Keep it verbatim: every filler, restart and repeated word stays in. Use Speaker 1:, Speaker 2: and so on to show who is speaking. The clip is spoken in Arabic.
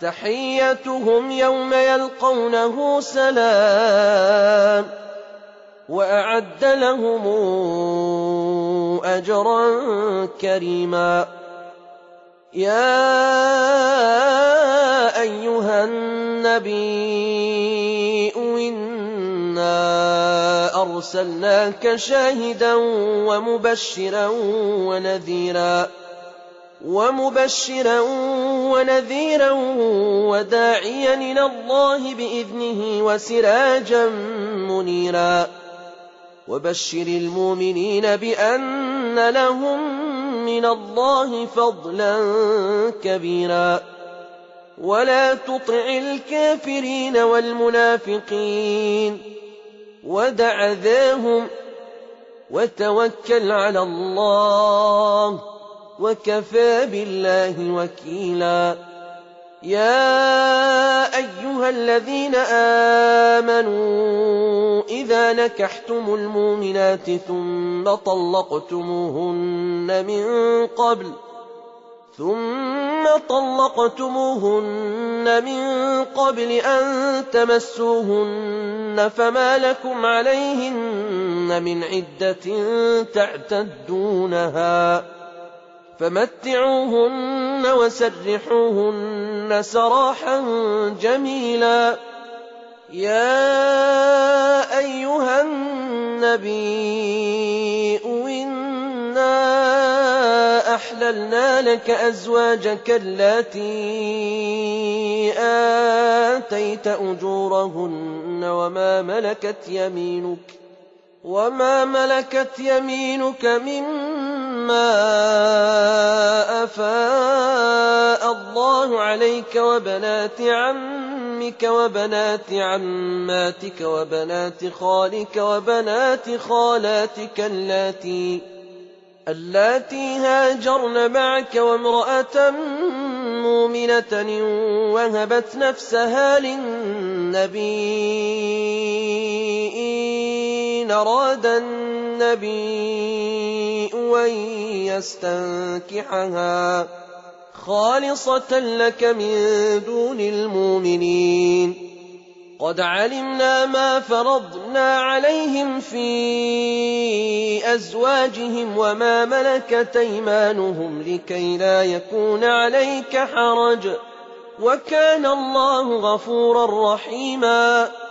Speaker 1: تحيتهم يوم يلقونه سلام وأعد لهم أجرا كريما. يا أيها النبي إنا أرسلناك شاهدا ومبشرا ونذيرا ومبشرا ونذيرا وداعيا إلى الله بإذنه وسراجا منيرا. وبشر المؤمنين بأن لهم من الله فضلا كبيرا. ولا تطع الكافرين والمنافقين ودع ذاهم وتوكل على الله وكفى بالله وكيلا. يا أيها الذين آمنوا إذا نكحتم المؤمنات ثم طلقتموهن من قبل ثم طلقتموهن من قبل أن تمسوهن فما لكم عليهن من عدة تعتدونها فمتعوهن وسرحوهن سراحا جميلا. يا أيها النبي إنا أحللنا لك أزواجك اللاتي آتيت أجورهن وما ملكت يمينك وما ملكت يمينك مما أفاء الله عليك وبنات عمك وبنات عماتك وبنات خالك وبنات خالاتك اللاتي اللاتي هاجرن معك وامرأة مؤمنة وهبت نفسها للنبي إن أراد النبي أن يستنكحها خالصة لك من دون المؤمنين. قد علمنا ما فرضنا عليهم في أزواجهم وما ملكت أيمانهم لكي لا يكون عليك حرج وكان الله غفورا رحيما.